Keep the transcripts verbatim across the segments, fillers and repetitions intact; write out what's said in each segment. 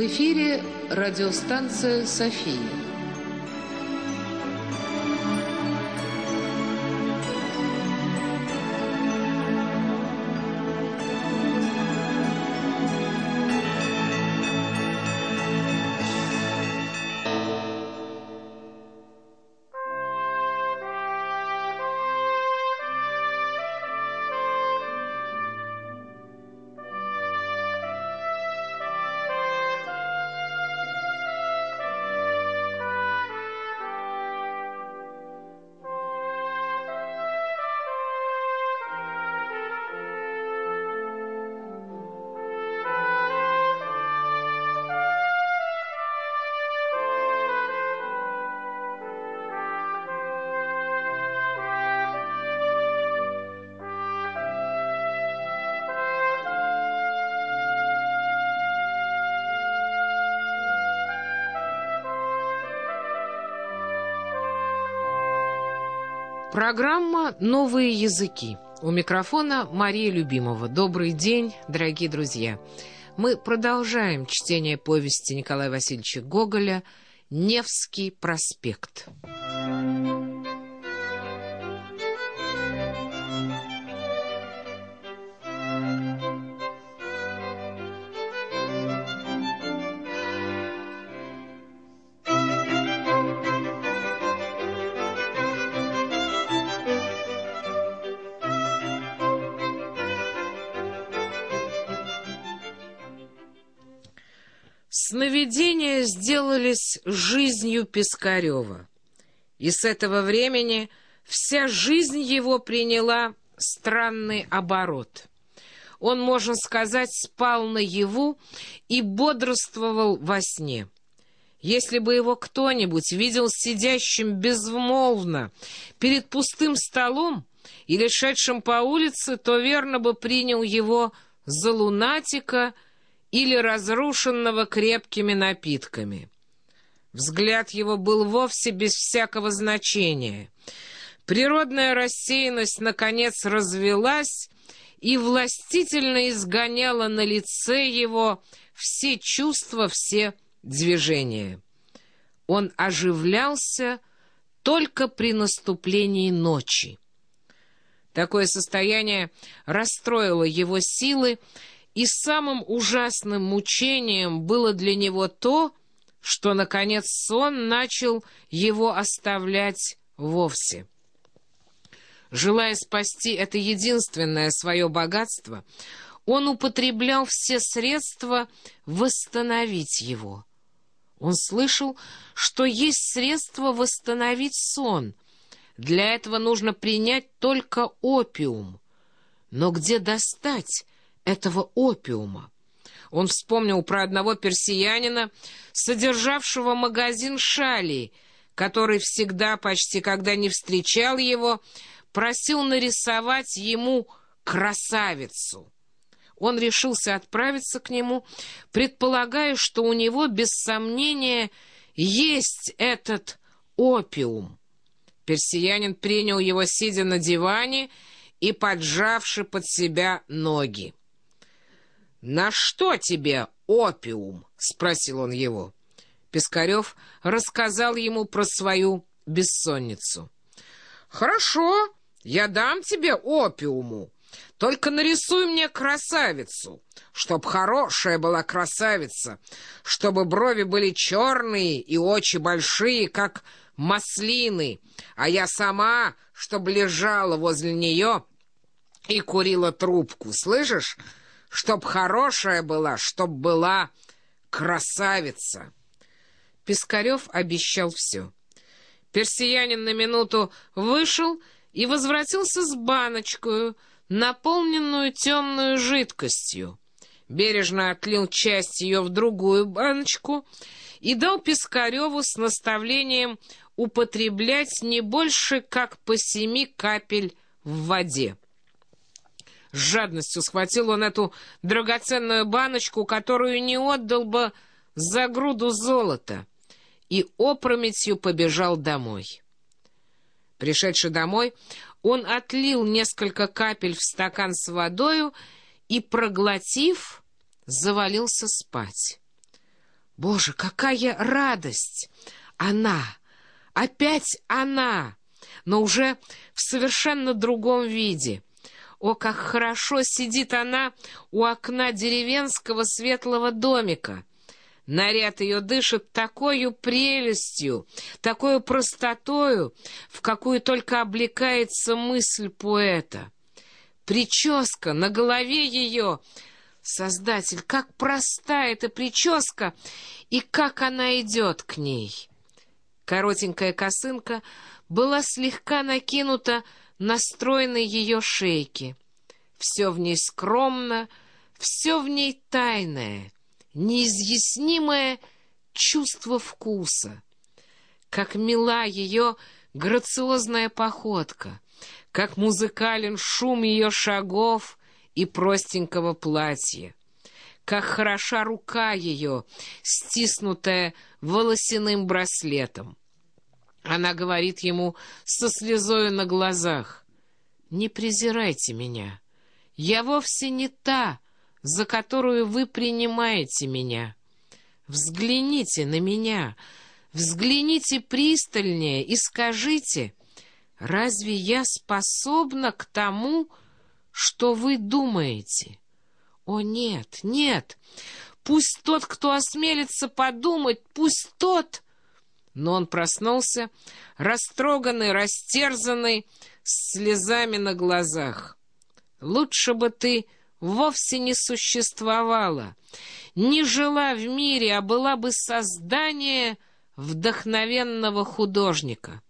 эфире радиостанция «София». Программа «Новые языки». У микрофона Мария Любимова. Добрый день, дорогие друзья. Мы продолжаем чтение повести Николая Васильевича Гоголя «Невский проспект». Сновидения сделались жизнью Пискарёва, и с этого времени вся жизнь его приняла странный оборот. Он, можно сказать, спал наяву и бодрствовал во сне. Если бы его кто-нибудь видел сидящим безмолвно перед пустым столом или шедшим по улице, то верно бы принял его за лунатика или разрушенного крепкими напитками. Взгляд его был вовсе без всякого значения. Природная рассеянность, наконец, развелась и властительно изгоняла на лице его все чувства, все движения. Он оживлялся только при наступлении ночи. Такое состояние расстроило его силы, и самым ужасным мучением было для него то, что, наконец, сон начал его оставлять вовсе. Желая спасти это единственное свое богатство, он употреблял все средства восстановить его. Он слышал, что есть средство восстановить сон. Для этого нужно принять только опиум. Но где достать этого опиума? Он вспомнил про одного персиянина, содержавшего магазин шалей, который всегда, почти когда не встречал его, просил нарисовать ему красавицу. Он решился отправиться к нему, предполагая, что у него, без сомнения, есть этот опиум. Персиянин принял его, сидя на диване и поджавши под себя ноги. «На что тебе опиум?» — спросил он его. Пискарев рассказал ему про свою бессонницу. «Хорошо, я дам тебе опиуму. Только нарисуй мне красавицу, чтоб хорошая была красавица, чтобы брови были черные и очи большие, как маслины, а я сама, чтоб лежала возле нее и курила трубку, слышишь? Чтоб хорошая была, чтоб была красавица». Пискарев обещал все. Персиянин на минуту вышел и возвратился с баночкою, наполненную темную жидкостью. Бережно отлил часть ее в другую баночку и дал Пискареву с наставлением употреблять не больше, как по семи капель в воде. С жадностью схватил он эту драгоценную баночку, которую не отдал бы за груду золота, и опрометью побежал домой. Пришедший домой, он отлил несколько капель в стакан с водою и, проглотив, завалился спать. Боже, какая радость! Она! Опять она! Но уже в совершенно другом виде. О, как хорошо сидит она у окна деревенского светлого домика! Наряд ее дышит такою прелестью, такою простотою, в какую только облекается мысль поэта. Прическа на голове ее... Создатель, как проста эта прическа, и как она идет к ней! Коротенькая косынка была слегка накинута на стройной ее шейке. Все в ней скромно, все в ней тайное, неизъяснимое чувство вкуса. Как мила ее грациозная походка, как музыкален шум ее шагов и простенького платья, как хороша рука ее, стиснутая волосяным браслетом. Она говорит ему со слезою на глазах: «Не презирайте меня, я вовсе не та, за которую вы принимаете меня. Взгляните на меня, взгляните пристальнее и скажите, разве я способна к тому, что вы думаете? О, нет, нет, пусть тот, кто осмелится подумать, пусть тот...» Но он проснулся, растроганный, растерзанный, с слезами на глазах. «Лучше бы ты вовсе не существовала, не жила в мире, а была бы создание вдохновенного художника.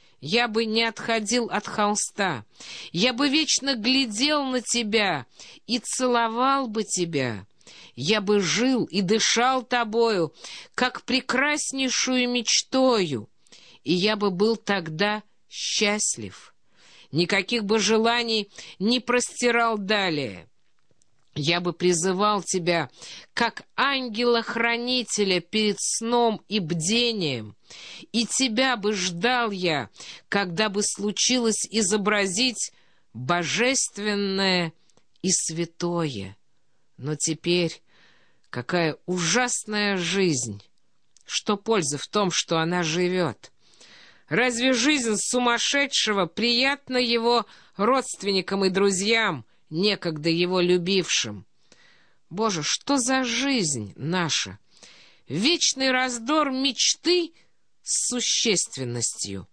Я бы не отходил от холста, я бы вечно глядел на тебя и целовал бы тебя. Я бы жил и дышал тобою, как прекраснейшую мечтою, и я бы был тогда счастлив. Никаких бы желаний не простирал далее. Я бы призывал тебя, как ангела-хранителя перед сном и бдением, и тебя бы ждал я, когда бы случилось изобразить божественное и святое. Но теперь какая ужасная жизнь! Что пользы в том, что она живет? Разве жизнь сумасшедшего приятна его родственникам и друзьям, некогда его любившим? Боже, что за жизнь наша? Вечный раздор мечты с существенностью.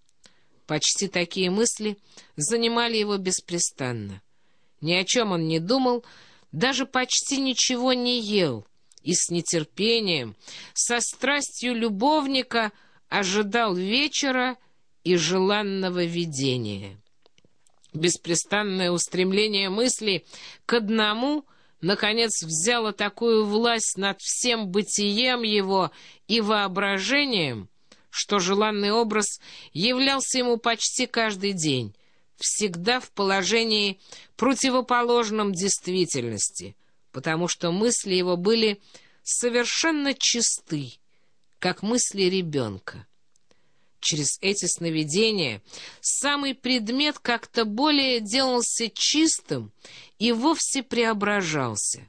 Почти такие мысли занимали его беспрестанно. Ни о чем он не думал, даже почти ничего не ел, и с нетерпением, со страстью любовника ожидал вечера и желанного видения. Беспрестанное устремление мысли к одному, наконец, взяло такую власть над всем бытием его и воображением, что желанный образ являлся ему почти каждый день, всегда в положении противоположном действительности, потому что мысли его были совершенно чисты, как мысли ребенка. Через эти сновидения самый предмет как-то более делался чистым и вовсе преображался.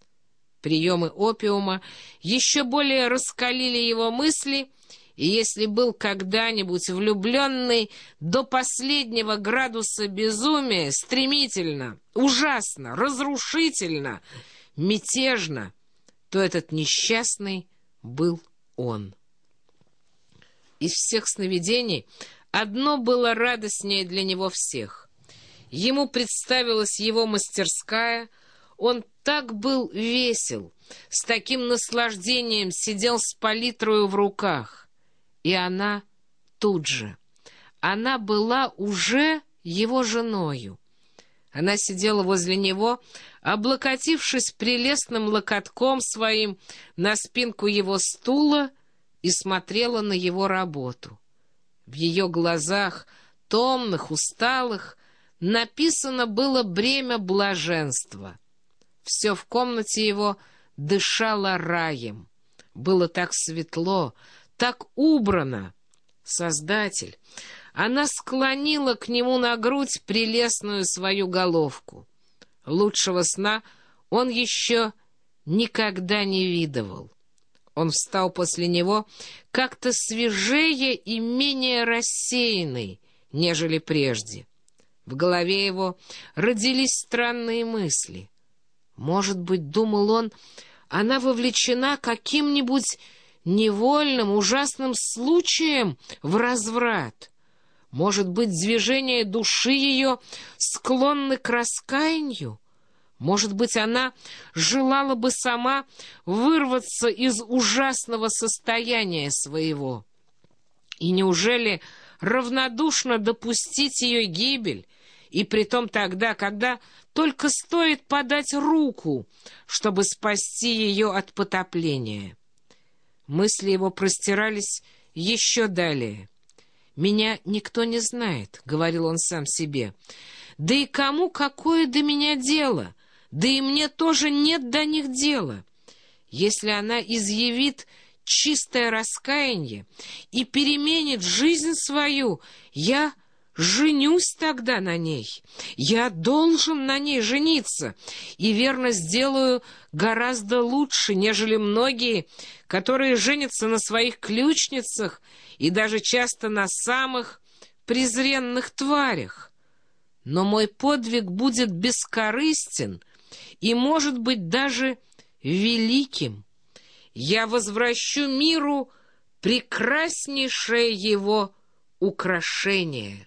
Приемы опиума еще более раскалили его мысли, и если был когда-нибудь влюбленный до последнего градуса безумия, стремительно, ужасно, разрушительно, мятежно, то этот несчастный был он. Из всех сновидений одно было радостнее для него всех. Ему представилась его мастерская, он так был весел, с таким наслаждением сидел с палитрою в руках. И она тут же. Она была уже его женою. Она сидела возле него, облокотившись прелестным локотком своим на спинку его стула, и смотрела на его работу. В ее глазах, томных, усталых, написано было бремя блаженства. Все в комнате его дышало раем. Было так светло, так убрано. Создатель, она склонила к нему на грудь прелестную свою головку. Лучшего сна он еще никогда не видывал. Он встал после него как-то свежее и менее рассеянный, нежели прежде. В голове его родились странные мысли. Может быть, думал он, она вовлечена каким-нибудь невольным, ужасным случаем в разврат. Может быть, движения души ее склонны к раскаянию. Может быть, она желала бы сама вырваться из ужасного состояния своего. И неужели равнодушно допустить ее гибель, и притом тогда, когда только стоит подать руку, чтобы спасти ее от потопления? Мысли его простирались еще далее. «Меня никто не знает», — говорил он сам себе. «Да и кому какое до меня дело? Да и мне тоже нет до них дела. Если она изъявит чистое раскаяние и переменит жизнь свою, я женюсь тогда на ней. Я должен на ней жениться, и верно сделаю гораздо лучше, нежели многие, которые женятся на своих ключницах и даже часто на самых презренных тварях. Но мой подвиг будет бескорыстен и, может быть, даже великим. Я возвращу миру прекраснейшее его украшение».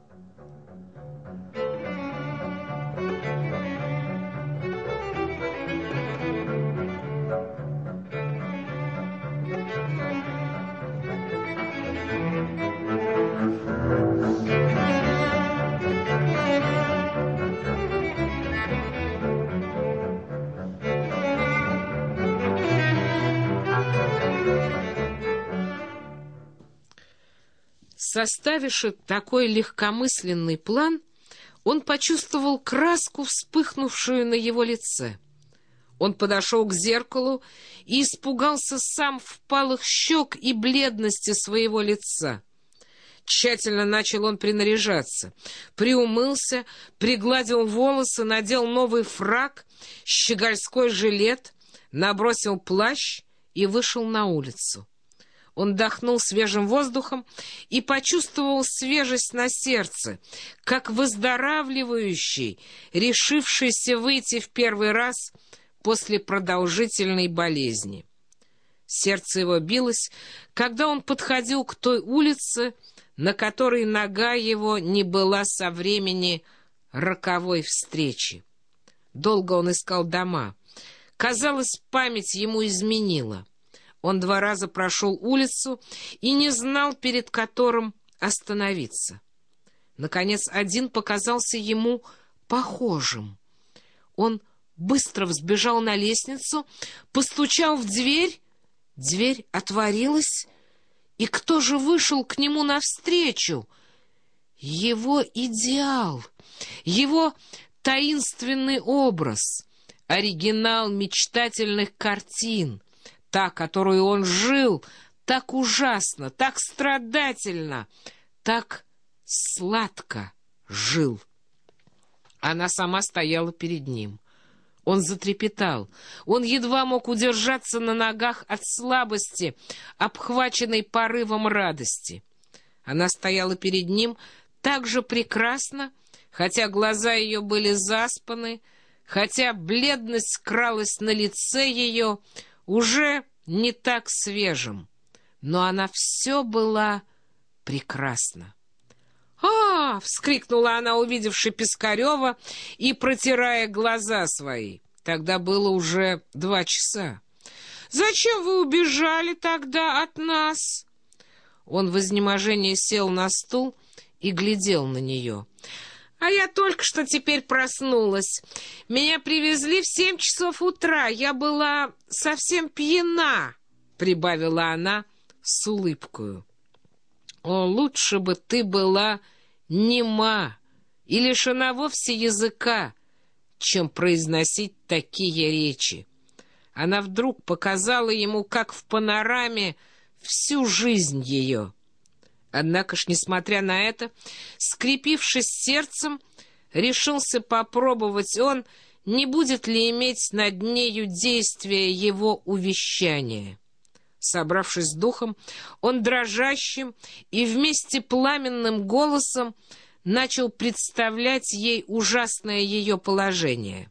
Составивши такой легкомысленный план, он почувствовал краску, вспыхнувшую на его лице. Он подошел к зеркалу и испугался сам впалых щек и бледности своего лица. Тщательно начал он принаряжаться, приумылся, пригладил волосы, надел новый фрак, щегольской жилет, набросил плащ и вышел на улицу. Он дохнул свежим воздухом и почувствовал свежесть на сердце, как выздоравливающий, решившийся выйти в первый раз после продолжительной болезни. Сердце его билось, когда он подходил к той улице, на которой нога его не была со времени роковой встречи. Долго он искал дома. Казалось, память ему изменила. Он два раза прошел улицу и не знал, перед которым остановиться. Наконец, один показался ему похожим. Он быстро взбежал на лестницу, постучал в дверь. Дверь отворилась, и кто же вышел к нему навстречу? Его идеал, его таинственный образ, оригинал мечтательных картин, та, которую он жил так ужасно, так страдательно, так сладко жил. Она сама стояла перед ним. Он затрепетал. Он едва мог удержаться на ногах от слабости, обхваченной порывом радости. Она стояла перед ним так же прекрасно, хотя глаза ее были заспаны, хотя бледность кралась на лице ее, уже не так свежим, но она все была прекрасна. «А!» — вскрикнула она, увидевши Пискарева и протирая глаза свои. Тогда было уже два часа. «Зачем вы убежали тогда от нас?» Он в изнеможении сел на стул и глядел на нее. «А я только что теперь проснулась. Меня привезли в семь часов утра. Я была совсем пьяна», — прибавила она с улыбкою. «О, лучше бы ты была нема и лишена вовсе языка, чем произносить такие речи». Она вдруг показала ему, как в панораме, всю жизнь ее. Однако ж, несмотря на это, скрепившись сердцем, решился попробовать он, не будет ли иметь над нею действия его увещания. Собравшись с духом, он дрожащим и вместе пламенным голосом начал представлять ей ужасное ее положение.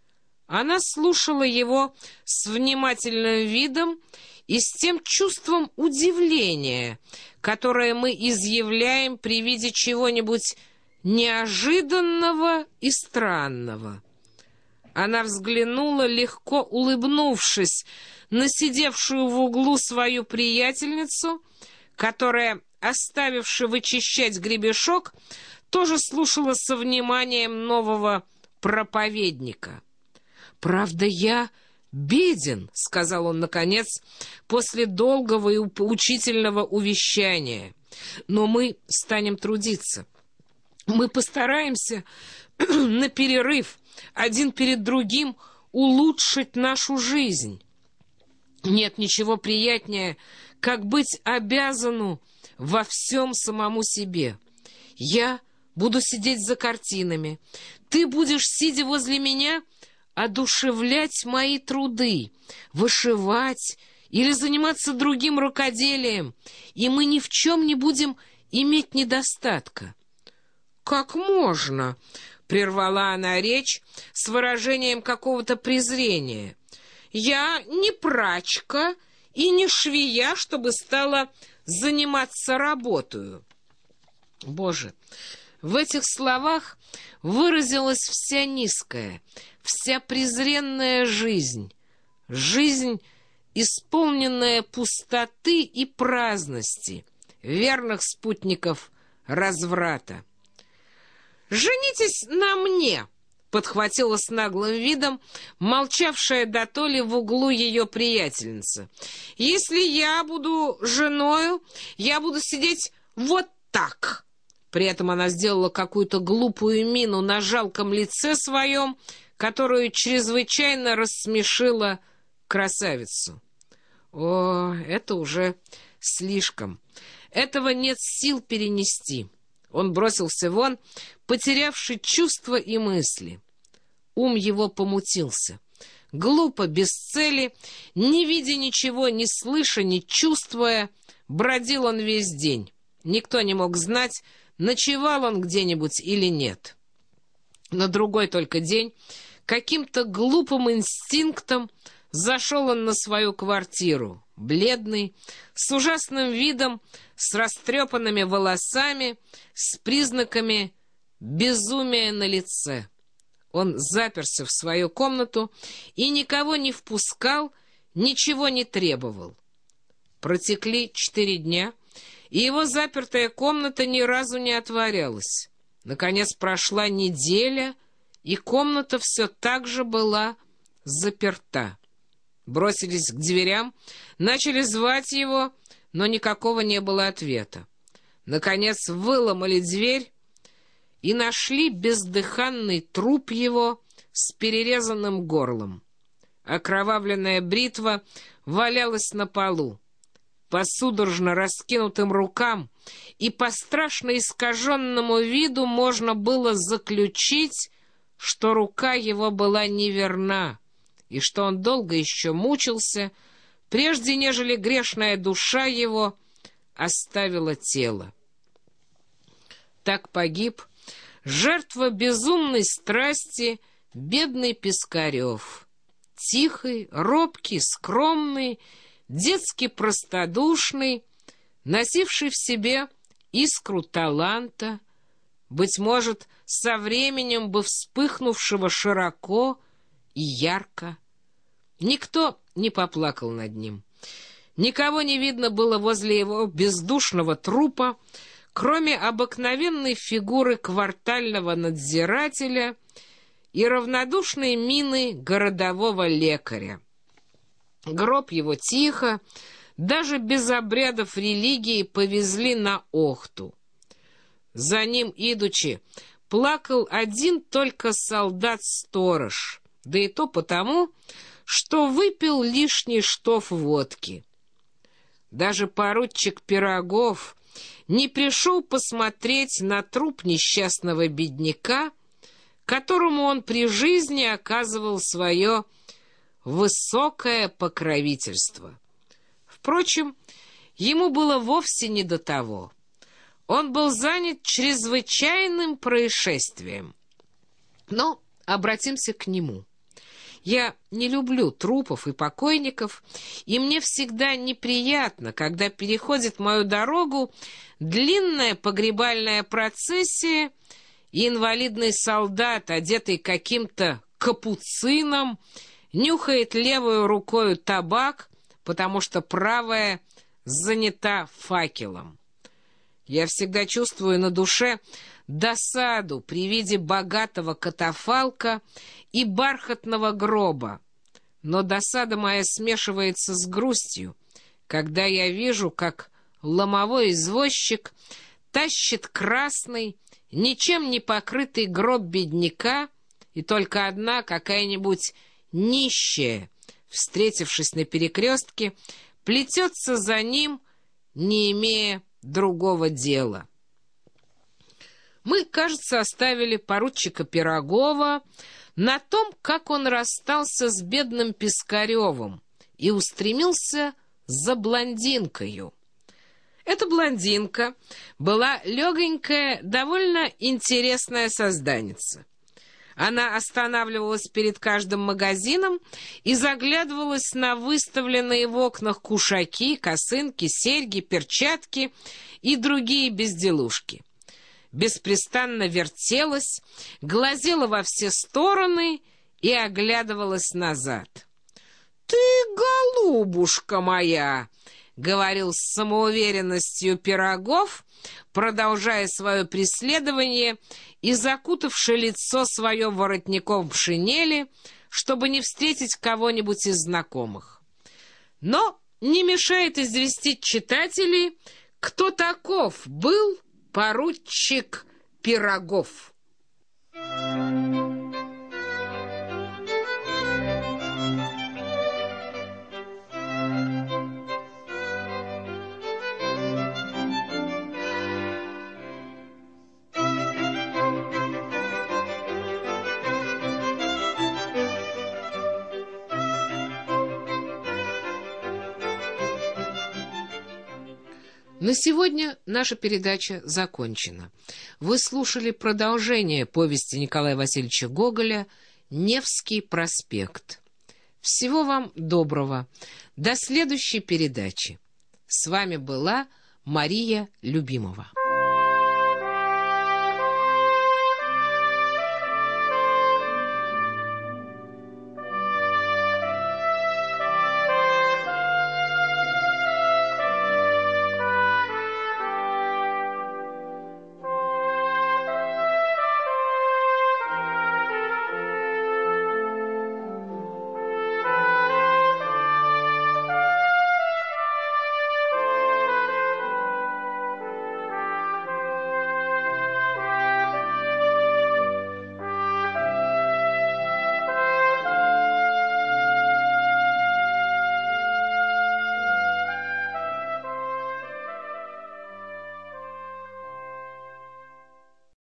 Она слушала его с внимательным видом и с тем чувством удивления, которое мы изъявляем при виде чего-нибудь неожиданного и странного. Она взглянула, легко улыбнувшись, на сидевшую в углу свою приятельницу, которая, оставивши вычищать гребешок, тоже слушала со вниманием нового проповедника. «Правда, я беден», — сказал он, наконец, после долгого и поучительного увещания, «но мы станем трудиться. Мы постараемся на перерыв, один перед другим, улучшить нашу жизнь. Нет ничего приятнее, как быть обязану во всем самому себе. Я буду сидеть за картинами, ты будешь, сидя возле меня, одушевлять мои труды, вышивать или заниматься другим рукоделием, и мы ни в чем не будем иметь недостатка». «Как можно?» — прервала она речь с выражением какого-то презрения. «Я не прачка и не швея, чтобы стала заниматься работою». Боже, в этих словах выразилась вся низкая, вся презренная жизнь, жизнь, исполненная пустоты и праздности, верных спутников разврата. «Женитесь на мне!» — подхватила с наглым видом молчавшая дотоле в углу ее приятельница. «Если я буду женою, я буду сидеть вот так!» При этом она сделала какую-то глупую мину на жалком лице своем, которую чрезвычайно рассмешила красавицу. О, это уже слишком. Этого нет сил перенести. Он бросился вон, потерявший чувства и мысли. Ум его помутился. Глупо, без цели, не видя ничего, не слыша, не чувствуя, бродил он весь день. Никто не мог знать, ночевал он где-нибудь или нет. На другой только день каким-то глупым инстинктом зашел он на свою квартиру, бледный, с ужасным видом, с растрепанными волосами, с признаками безумия на лице. Он заперся в свою комнату и никого не впускал, ничего не требовал. Протекли четыре дня, и его запертая комната ни разу не отворялась. Наконец прошла неделя, и комната все так же была заперта. Бросились к дверям, начали звать его, но никакого не было ответа. Наконец выломали дверь и нашли бездыханный труп его с перерезанным горлом. Окровавленная бритва валялась на полу. По судорожно раскинутым рукам и по страшно искаженному виду можно было заключить, что рука его была неверна, и что он долго еще мучился, прежде нежели грешная душа его оставила тело. Так погиб жертва безумной страсти бедный Пискарев, тихий, робкий, скромный, детски простодушный, носивший в себе искру таланта, быть может, со временем бы вспыхнувшего широко и ярко. Никто не поплакал над ним. Никого не видно было возле его бездушного трупа, кроме обыкновенной фигуры квартального надзирателя и равнодушной мины городового лекаря. Гроб его тихо, даже без обрядов религии, повезли на Охту. За ним, идучи, плакал один только солдат-сторож, да и то потому, что выпил лишний штоф водки. Даже поручик Пирогов не пришел посмотреть на труп несчастного бедняка, которому он при жизни оказывал свое высокое покровительство. Впрочем, ему было вовсе не до того. Он был занят чрезвычайным происшествием. Но обратимся к нему. Я не люблю трупов и покойников, и мне всегда неприятно, когда переходит мою дорогу длинная погребальная процессия, и инвалидный солдат, одетый каким-то капуцином, нюхает левой рукой табак, потому что правая занята факелом. Я всегда чувствую на душе досаду при виде богатого катафалка и бархатного гроба, но досада моя смешивается с грустью, когда я вижу, как ломовой извозчик тащит красный, ничем не покрытый гроб бедняка, и только одна какая-нибудь нищая, встретившись на перекрестке, плетется за ним, не имея другого дела. Мы, кажется, оставили поручика Пирогова на том, как он расстался с бедным Пискаревым и устремился за блондинкою. Эта блондинка была легонькая, довольно интересная созданица. Она останавливалась перед каждым магазином и заглядывалась на выставленные в окнах кушаки, косынки, серьги, перчатки и другие безделушки. Беспрестанно вертелась, глазела во все стороны и оглядывалась назад. «Ты, голубушка моя!» — говорил с самоуверенностью Пирогов, продолжая свое преследование и закутавши лицо свое воротником в шинели, чтобы не встретить кого-нибудь из знакомых. Но не мешает известить читателей, кто таков был поручик Пирогов. На сегодня наша передача закончена. Вы слушали продолжение повести Николая Васильевича Гоголя «Невский проспект». Всего вам доброго. До следующей передачи. С вами была Мария Любимова.